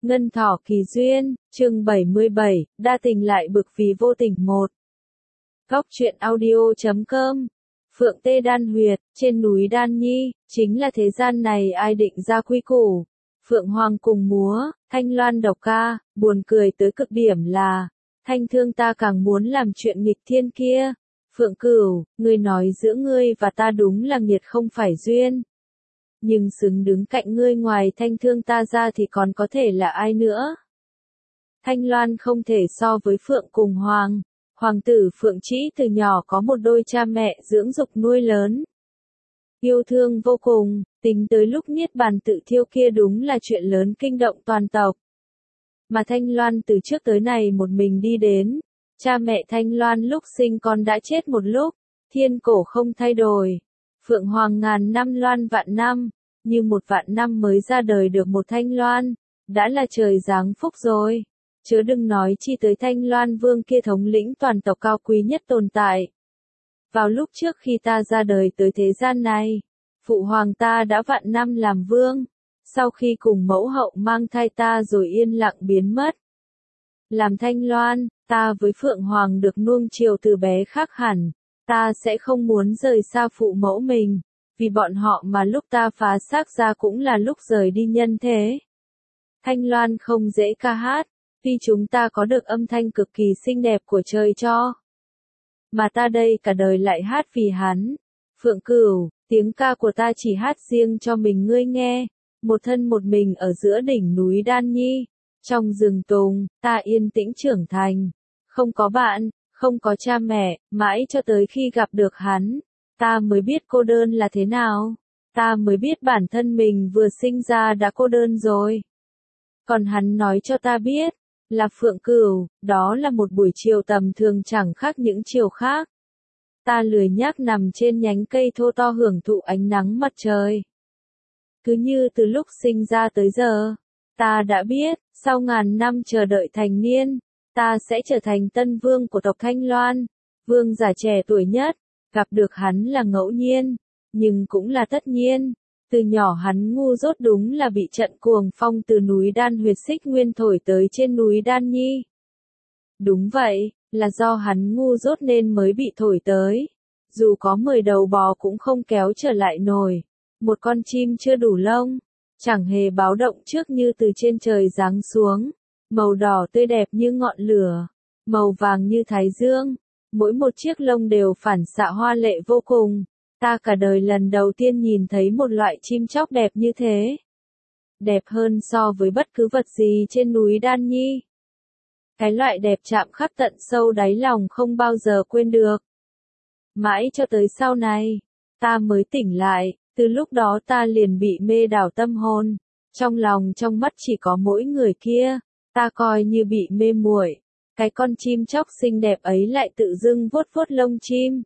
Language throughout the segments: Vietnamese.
Ngân thỏ kỳ duyên, chương 77, đa tình lại bực vì vô tình một. Góc truyện audio.com. Phượng Tê Đan Huyệt, trên núi Đan Nhi, chính là thế gian này ai định ra quy củ. Phượng Hoàng cùng múa, Thanh Loan độc ca, buồn cười tới cực điểm là, Thanh Thương ta càng muốn làm chuyện nghịch thiên kia. Phượng Cửu, ngươi nói giữa ngươi và ta đúng là nghiệt không phải duyên. Nhưng xứng đứng cạnh ngươi ngoài Thanh Thương ta ra thì còn có thể là ai nữa? Thanh Loan không thể so với Phượng cùng Hoàng. Hoàng tử Phượng Trĩ từ nhỏ có một đôi cha mẹ dưỡng dục nuôi lớn. Yêu thương vô cùng, tính tới lúc niết bàn tự thiêu kia đúng là chuyện lớn kinh động toàn tộc. Mà Thanh Loan từ trước tới nay một mình đi đến. Cha mẹ Thanh Loan lúc sinh con đã chết một lúc, thiên cổ không thay đổi. Phượng Hoàng ngàn năm loan vạn năm, như một vạn năm mới ra đời được một Thanh Loan, đã là trời giáng phúc rồi. Chớ đừng nói chi tới Thanh Loan vương kia thống lĩnh toàn tộc cao quý nhất tồn tại. Vào lúc trước khi ta ra đời tới thế gian này, phụ hoàng ta đã vạn năm làm vương, sau khi cùng mẫu hậu mang thai ta rồi yên lặng biến mất. Làm Thanh Loan, ta với Phượng Hoàng được nuông chiều từ bé khác hẳn, ta sẽ không muốn rời xa phụ mẫu mình, vì bọn họ mà lúc ta phá xác ra cũng là lúc rời đi nhân thế. Thanh Loan không dễ ca hát, vì chúng ta có được âm thanh cực kỳ xinh đẹp của trời cho. Mà ta đây cả đời lại hát vì hắn. Phượng Cửu, tiếng ca của ta chỉ hát riêng cho mình ngươi nghe, một thân một mình ở giữa đỉnh núi Đan Nhi, trong rừng tùng, ta yên tĩnh trưởng thành, không có bạn, không có cha mẹ, mãi cho tới khi gặp được hắn, ta mới biết cô đơn là thế nào, ta mới biết bản thân mình vừa sinh ra đã cô đơn rồi. Còn hắn nói cho ta biết, là Phượng Cửu, đó là một buổi chiều tầm thường chẳng khác những chiều khác. Ta lười nhác nằm trên nhánh cây thô to hưởng thụ ánh nắng mặt trời. Cứ như từ lúc sinh ra tới giờ, ta đã biết, sau ngàn năm chờ đợi thành niên, ta sẽ trở thành tân vương của tộc Thanh Loan, vương giả trẻ tuổi nhất, gặp được hắn là ngẫu nhiên, nhưng cũng là tất nhiên. Từ nhỏ hắn ngu dốt đúng là bị trận cuồng phong từ núi Đan Huyệt Xích Nguyên thổi tới trên núi Đan Nhi. Đúng vậy, là do hắn ngu dốt nên mới bị thổi tới. Dù có 10 đầu bò cũng không kéo trở lại nổi. Một con chim chưa đủ lông, chẳng hề báo động trước như từ trên trời giáng xuống. Màu đỏ tươi đẹp như ngọn lửa, màu vàng như thái dương. Mỗi một chiếc lông đều phản xạ hoa lệ vô cùng. Ta cả đời lần đầu tiên nhìn thấy một loại chim chóc đẹp như thế. Đẹp hơn so với bất cứ vật gì trên núi Đan Nhi. Cái loại đẹp chạm khắc tận sâu đáy lòng không bao giờ quên được. Mãi cho tới sau này, ta mới tỉnh lại, từ lúc đó ta liền bị mê đảo tâm hồn. Trong lòng trong mắt chỉ có mỗi người kia, ta coi như bị mê muội. Cái con chim chóc xinh đẹp ấy lại tự dưng vuốt vuốt lông chim.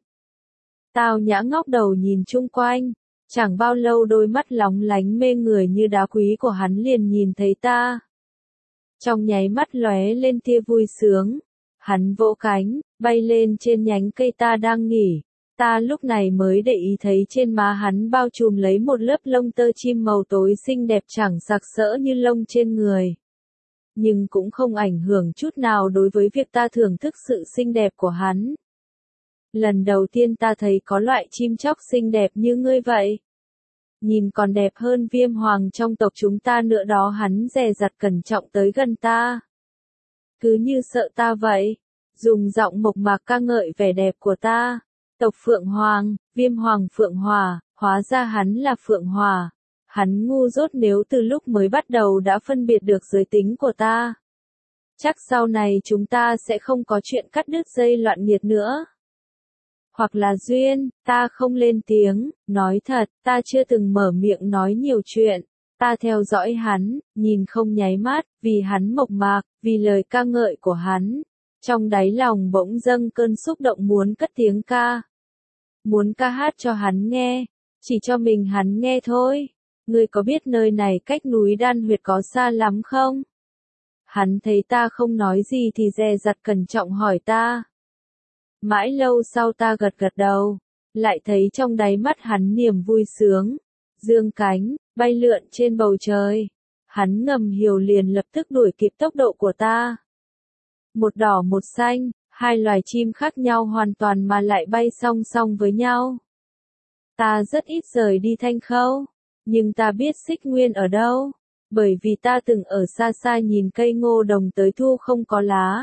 Tao nhã ngóc đầu nhìn chung quanh, chẳng bao lâu đôi mắt lóng lánh mê người như đá quý của hắn liền nhìn thấy ta. Trong nháy mắt lóe lên tia vui sướng, hắn vỗ cánh, bay lên trên nhánh cây ta đang nghỉ. Ta lúc này mới để ý thấy trên má hắn bao trùm lấy một lớp lông tơ chim màu tối xinh đẹp chẳng sặc sỡ như lông trên người. Nhưng cũng không ảnh hưởng chút nào đối với việc ta thưởng thức sự xinh đẹp của hắn. Lần đầu tiên ta thấy có loại chim chóc xinh đẹp như ngươi vậy. Nhìn còn đẹp hơn Viêm Hoàng trong tộc chúng ta nữa đó, hắn dè dặt cẩn trọng tới gần ta. Cứ như sợ ta vậy, dùng giọng mộc mạc ca ngợi vẻ đẹp của ta. Tộc Phượng Hoàng, Viêm Hoàng Phượng Hòa, hóa ra hắn là Phượng Hòa. Hắn ngu dốt nếu từ lúc mới bắt đầu đã phân biệt được giới tính của ta. Chắc sau này chúng ta sẽ không có chuyện cắt đứt dây loạn nghiệt nữa. Hoặc là duyên, ta không lên tiếng, nói thật, ta chưa từng mở miệng nói nhiều chuyện. Ta theo dõi hắn, nhìn không nháy mắt, vì hắn mộc mạc, vì lời ca ngợi của hắn. Trong đáy lòng bỗng dâng cơn xúc động muốn cất tiếng ca. Muốn ca hát cho hắn nghe, chỉ cho mình hắn nghe thôi. Ngươi có biết nơi này cách núi Đan Huyệt có xa lắm không? Hắn thấy ta không nói gì thì dè dặt cẩn trọng hỏi ta. Mãi lâu sau ta gật gật đầu, lại thấy trong đáy mắt hắn niềm vui sướng, dương cánh, bay lượn trên bầu trời. Hắn ngầm hiểu liền lập tức đuổi kịp tốc độ của ta. Một đỏ một xanh, hai loài chim khác nhau hoàn toàn mà lại bay song song với nhau. Ta rất ít rời đi Thanh Khâu, nhưng ta biết Xích Nguyên ở đâu, bởi vì ta từng ở xa xa nhìn cây ngô đồng tới thu không có lá.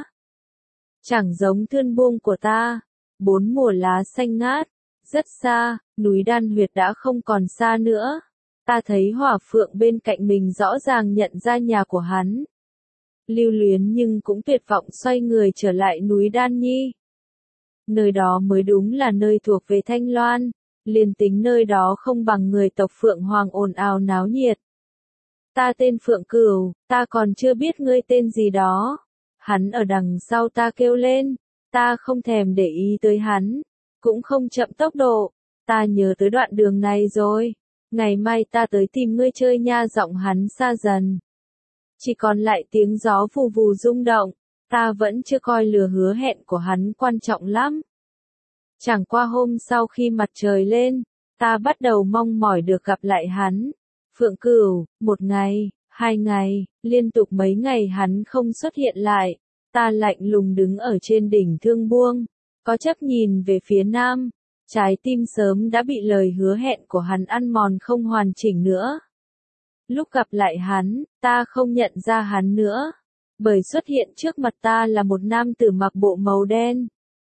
Chẳng giống Thươn Buông của ta, 4 mùa lá xanh ngát, rất xa, núi Đan Huyệt đã không còn xa nữa. Ta thấy Hỏa Phượng bên cạnh mình rõ ràng nhận ra nhà của hắn. Lưu luyến nhưng cũng tuyệt vọng xoay người trở lại núi Đan Nhi. Nơi đó mới đúng là nơi thuộc về Thanh Loan, liền tính nơi đó không bằng người tộc Phượng Hoàng ồn ào náo nhiệt. Ta tên Phượng Cửu, ta còn chưa biết ngươi tên gì đó. Hắn ở đằng sau ta kêu lên, ta không thèm để ý tới hắn, cũng không chậm tốc độ, ta nhớ tới đoạn đường này rồi, ngày mai ta tới tìm ngươi chơi nha. Giọng hắn xa dần. Chỉ còn lại tiếng gió vù vù rung động, ta vẫn chưa coi lừa hứa hẹn của hắn quan trọng lắm. Chẳng qua hôm sau khi mặt trời lên, ta bắt đầu mong mỏi được gặp lại hắn. Phượng Cửu, 1 ngày, 2 ngày, liên tục mấy ngày hắn không xuất hiện lại. Ta lạnh lùng đứng ở trên đỉnh Thương Buông, có chấp nhìn về phía nam. Trái tim sớm đã bị lời hứa hẹn của hắn ăn mòn không hoàn chỉnh nữa. Lúc gặp lại hắn, ta không nhận ra hắn nữa, bởi xuất hiện trước mặt ta là một nam tử mặc bộ màu đen.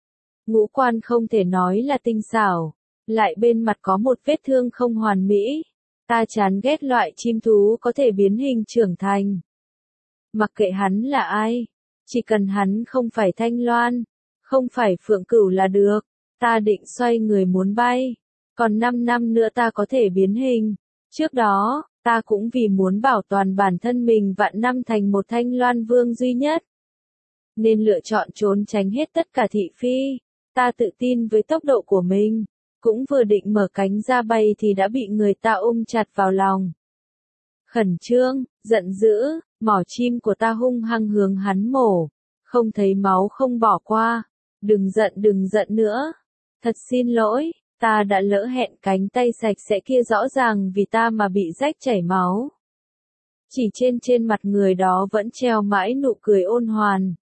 Ngũ quan không thể nói là tinh xảo, lại bên mặt có một vết thương không hoàn mỹ. Ta chán ghét loại chim thú có thể biến hình trưởng thành. Mặc kệ hắn là ai, chỉ cần hắn không phải Thanh Loan, không phải Phượng Cửu là được. Ta định xoay người muốn bay, còn 5 năm nữa ta có thể biến hình. Trước đó, ta cũng vì muốn bảo toàn bản thân mình vạn năm thành một Thanh Loan vương duy nhất, nên lựa chọn trốn tránh hết tất cả thị phi. Ta tự tin với tốc độ của mình, cũng vừa định mở cánh ra bay thì đã bị người ta ôm chặt vào lòng. Khẩn trương, giận dữ, mỏ chim của ta hung hăng hướng hắn mổ, không thấy máu không bỏ qua. Đừng giận nữa. Thật xin lỗi, ta đã lỡ hẹn. Cánh tay sạch sẽ kia rõ ràng vì ta mà bị rách chảy máu. Chỉ trên mặt người đó vẫn treo mãi nụ cười ôn hoàn.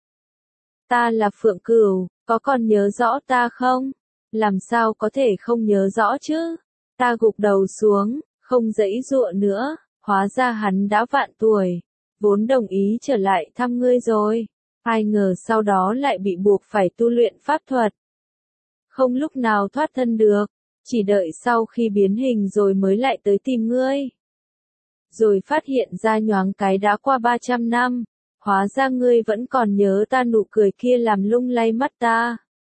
Ta là Phượng Cửu, có còn nhớ rõ ta không? Làm sao có thể không nhớ rõ chứ? Ta gục đầu xuống, không giãy giụa nữa, hóa ra hắn đã vạn tuổi, vốn đồng ý trở lại thăm ngươi rồi. Ai ngờ sau đó lại bị buộc phải tu luyện pháp thuật. Không lúc nào thoát thân được, chỉ đợi sau khi biến hình rồi mới lại tới tìm ngươi. Rồi phát hiện ra nhoáng cái đã qua 300 năm, hóa ra ngươi vẫn còn nhớ ta. Nụ cười kia làm lung lay mắt ta.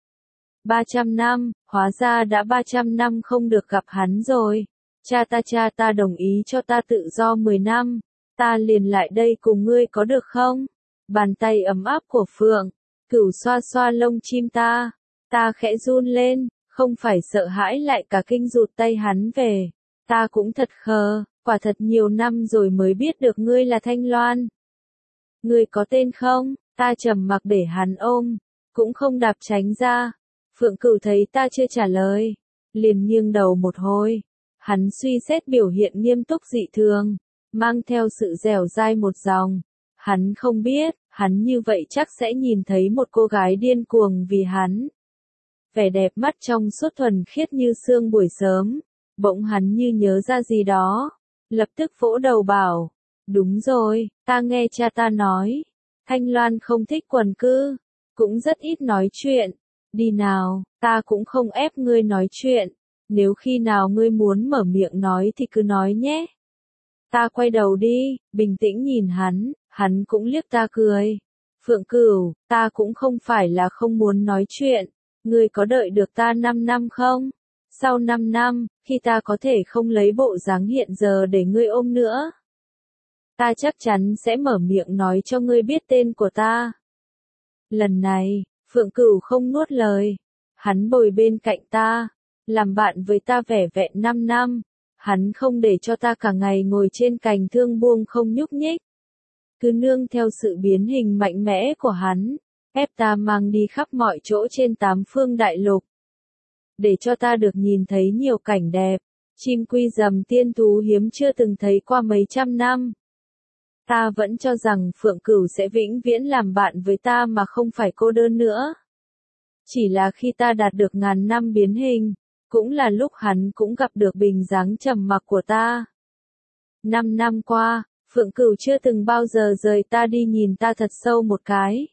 300 năm, hóa ra đã 300 năm không được gặp hắn rồi. Cha ta đồng ý cho ta tự do 10 năm, ta liền lại đây cùng ngươi có được không? Bàn tay ấm áp của Phượng Cửu xoa xoa lông chim ta. Ta khẽ run lên, không phải sợ hãi lại cả kinh rụt tay hắn về. Ta cũng thật khờ, quả thật nhiều năm rồi mới biết được ngươi là Thanh Loan. Ngươi có tên không? Ta trầm mặc để hắn ôm, cũng không đạp tránh ra. Phượng Cửu thấy ta chưa trả lời, liền nghiêng đầu một hồi. Hắn suy xét biểu hiện nghiêm túc dị thường, mang theo sự dẻo dai một dòng. Hắn không biết, hắn như vậy chắc sẽ nhìn thấy một cô gái điên cuồng vì hắn. Vẻ đẹp mắt trong suốt thuần khiết như sương buổi sớm. Bỗng hắn như nhớ ra gì đó, lập tức vỗ đầu bảo, đúng rồi, ta nghe cha ta nói, Thanh Loan không thích quần cư, cũng rất ít nói chuyện. Đi nào, ta cũng không ép ngươi nói chuyện, nếu khi nào ngươi muốn mở miệng nói thì cứ nói nhé. Ta quay đầu đi, bình tĩnh nhìn hắn cũng liếc ta cười. Phượng Cửu, ta cũng không phải là không muốn nói chuyện, ngươi có đợi được ta 5 năm không? Sau 5 năm, khi ta có thể không lấy bộ dáng hiện giờ để ngươi ôm nữa, ta chắc chắn sẽ mở miệng nói cho ngươi biết tên của ta. Lần này, Phượng Cửu không nuốt lời, hắn bồi bên cạnh ta, làm bạn với ta vẻ vẹn 5 năm, hắn không để cho ta cả ngày ngồi trên cành Thương Buông không nhúc nhích. Cứ nương theo sự biến hình mạnh mẽ của hắn, ép ta mang đi khắp mọi chỗ trên 8 phương đại lục. Để cho ta được nhìn thấy nhiều cảnh đẹp, chim quy rầm tiên thú hiếm chưa từng thấy qua mấy trăm năm. Ta vẫn cho rằng Phượng Cửu sẽ vĩnh viễn làm bạn với ta mà không phải cô đơn nữa. Chỉ là khi ta đạt được ngàn năm biến hình, cũng là lúc hắn cũng gặp được bình dáng trầm mặc của ta. 5 năm qua, Phượng Cửu chưa từng bao giờ rời ta đi nhìn ta thật sâu một cái.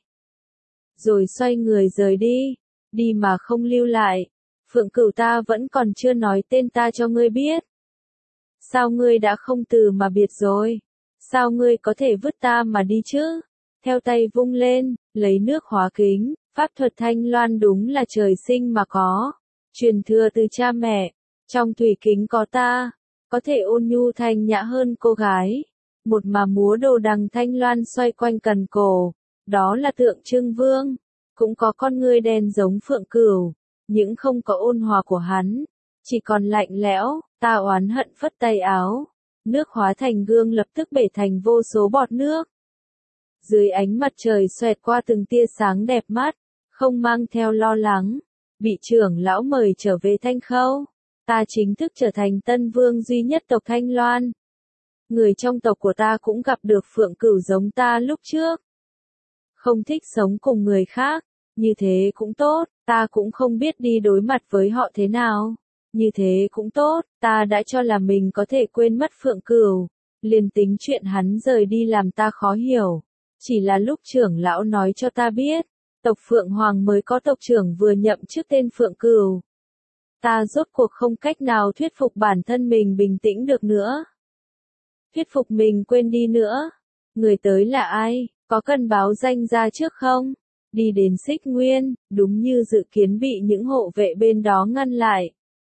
Rồi xoay người rời đi, đi mà không lưu lại. Phượng Cửu, ta vẫn còn chưa nói tên ta cho ngươi biết. Sao ngươi đã không từ mà biệt rồi? Sao ngươi có thể vứt ta mà đi chứ? Theo tay vung lên, lấy nước hóa kính, pháp thuật Thanh Loan đúng là trời sinh mà có. Truyền thừa từ cha mẹ, trong thủy kính có ta, có thể ôn nhu thanh nhã hơn cô gái. Một mà múa đồ đằng Thanh Loan xoay quanh cần cổ, đó là tượng trưng vương. Cũng có con ngươi đen giống Phượng Cửu, những không có ôn hòa của hắn, chỉ còn lạnh lẽo. Ta oán hận phất tay áo, nước hóa thành gương lập tức bể thành vô số bọt nước. Dưới ánh mặt trời xoẹt qua từng tia sáng đẹp mắt, không mang theo lo lắng, bị trưởng lão mời trở về Thanh Khâu. Ta chính thức trở thành tân vương duy nhất tộc Thanh Loan. Người trong tộc của ta cũng gặp được Phượng Cửu giống ta lúc trước. Không thích sống cùng người khác, như thế cũng tốt, ta cũng không biết đi đối mặt với họ thế nào. Như thế cũng tốt, ta đã cho là mình có thể quên mất Phượng Cửu, liền tính chuyện hắn rời đi làm ta khó hiểu. Chỉ là lúc trưởng lão nói cho ta biết, tộc Phượng Hoàng mới có tộc trưởng vừa nhậm chức tên Phượng Cửu. Ta rốt cuộc không cách nào thuyết phục bản thân mình bình tĩnh được nữa. Thuyết phục mình quên đi nữa. Người tới là ai, có cần báo danh ra trước không? Đi đến Xích Nguyên, đúng như dự kiến bị những hộ vệ bên đó ngăn lại.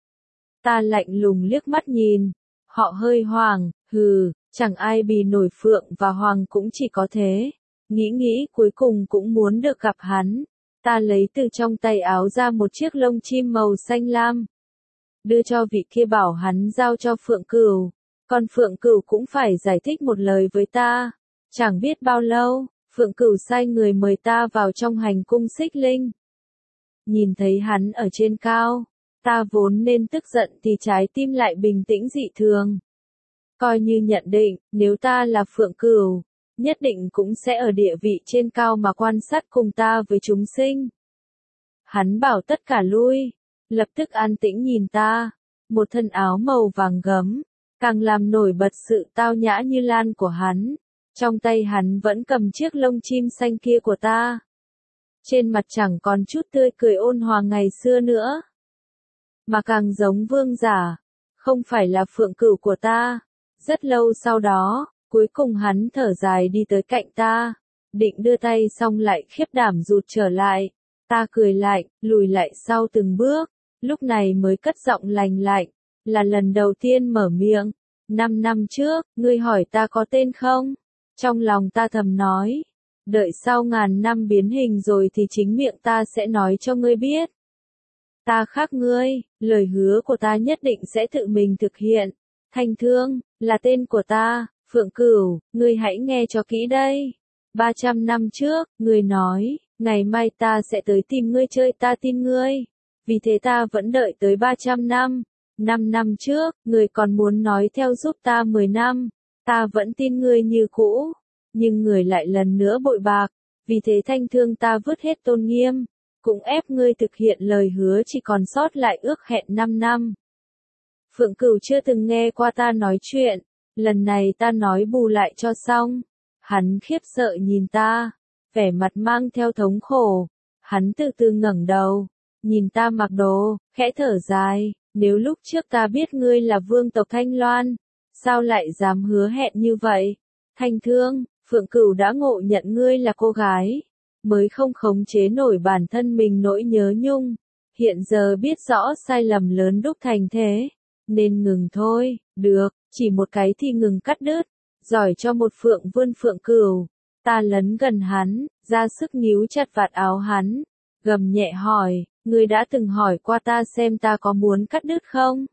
Ta lạnh lùng liếc mắt nhìn, họ hơi hoảng, hừ, chẳng ai bì nổi Phượng và Hoàng cũng chỉ có thế. Nghĩ cuối cùng cũng muốn được gặp hắn. Ta lấy từ trong tay áo ra một chiếc lông chim màu xanh lam. Đưa cho vị kia bảo hắn giao cho Phượng Cửu. Còn Phượng Cửu cũng phải giải thích một lời với ta. Chẳng biết bao lâu, Phượng Cửu sai người mời ta vào trong hành cung Xích Linh. Nhìn thấy hắn ở trên cao, ta vốn nên tức giận thì trái tim lại bình tĩnh dị thường. Coi như nhận định, nếu ta là Phượng Cửu, nhất định cũng sẽ ở địa vị trên cao mà quan sát cùng ta với chúng sinh. Hắn bảo tất cả lui, lập tức an tĩnh nhìn ta, một thân áo màu vàng gấm, càng làm nổi bật sự tao nhã như lan của hắn. Trong tay hắn vẫn cầm chiếc lông chim xanh kia của ta. Trên mặt chẳng còn chút tươi cười ôn hòa ngày xưa nữa, mà càng giống vương giả, không phải là Phượng Cửu của ta. Rất lâu sau đó, cuối cùng hắn thở dài đi tới cạnh ta, định đưa tay xong lại khiếp đảm rụt trở lại. Ta cười lạnh, lùi lại sau từng bước, lúc này mới cất giọng lành lạnh, là lần đầu tiên mở miệng. 5 năm trước, ngươi hỏi ta có tên không? Trong lòng ta thầm nói, đợi sau ngàn năm biến hình rồi thì chính miệng ta sẽ nói cho ngươi biết. Ta khác ngươi, lời hứa của ta nhất định sẽ tự mình thực hiện. Thanh Thương, là tên của ta, Phượng Cửu, ngươi hãy nghe cho kỹ đây. 300 năm trước, ngươi nói, ngày mai ta sẽ tới tìm ngươi chơi, ta tin ngươi. Vì thế ta vẫn đợi tới 300 năm. 5 năm trước, ngươi còn muốn nói theo giúp ta 10 năm. Ta vẫn tin ngươi như cũ. Nhưng ngươi lại lần nữa bội bạc. Vì thế Thanh Thương ta vứt hết tôn nghiêm. Cũng ép ngươi thực hiện lời hứa, chỉ còn sót lại ước hẹn 5 năm. Phượng Cửu chưa từng nghe qua ta nói chuyện. Lần này ta nói bù lại cho xong. Hắn khiếp sợ nhìn ta, vẻ mặt mang theo thống khổ. Hắn từ từ ngẩng đầu, nhìn ta mặc đồ, khẽ thở dài. Nếu lúc trước ta biết ngươi là vương tộc Thanh Loan, sao lại dám hứa hẹn như vậy? Thanh Thương, Phượng Cửu đã ngộ nhận ngươi là cô gái, mới không khống chế nổi bản thân mình nỗi nhớ nhung. Hiện giờ biết rõ sai lầm lớn đúc thành thế, nên ngừng thôi. Được, chỉ một cái thì ngừng cắt đứt. Giỏi cho một Phượng vươn Phượng Cửu. Ta lấn gần hắn, ra sức níu chặt vạt áo hắn, gầm nhẹ hỏi, ngươi đã từng hỏi qua ta xem ta có muốn cắt đứt không?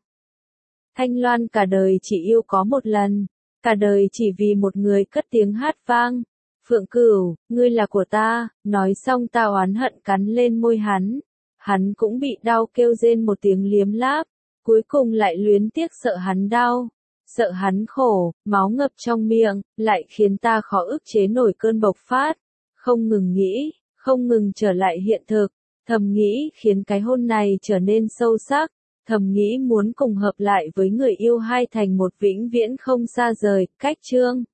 Thanh Loan cả đời chỉ yêu có một lần, cả đời chỉ vì một người cất tiếng hát vang. Phượng Cửu, ngươi là của ta. Nói xong ta oán hận cắn lên môi hắn. Hắn cũng bị đau kêu rên một tiếng liếm láp, cuối cùng lại luyến tiếc sợ hắn đau. sợ hắn khổ, máu ngập trong miệng, lại khiến ta khó ức chế nổi cơn bộc phát. Không ngừng nghĩ, không ngừng trở lại hiện thực, thầm nghĩ khiến cái hôn này trở nên sâu sắc, thầm nghĩ muốn cùng hợp lại với người yêu hai thành một vĩnh viễn không xa rời. Cách chương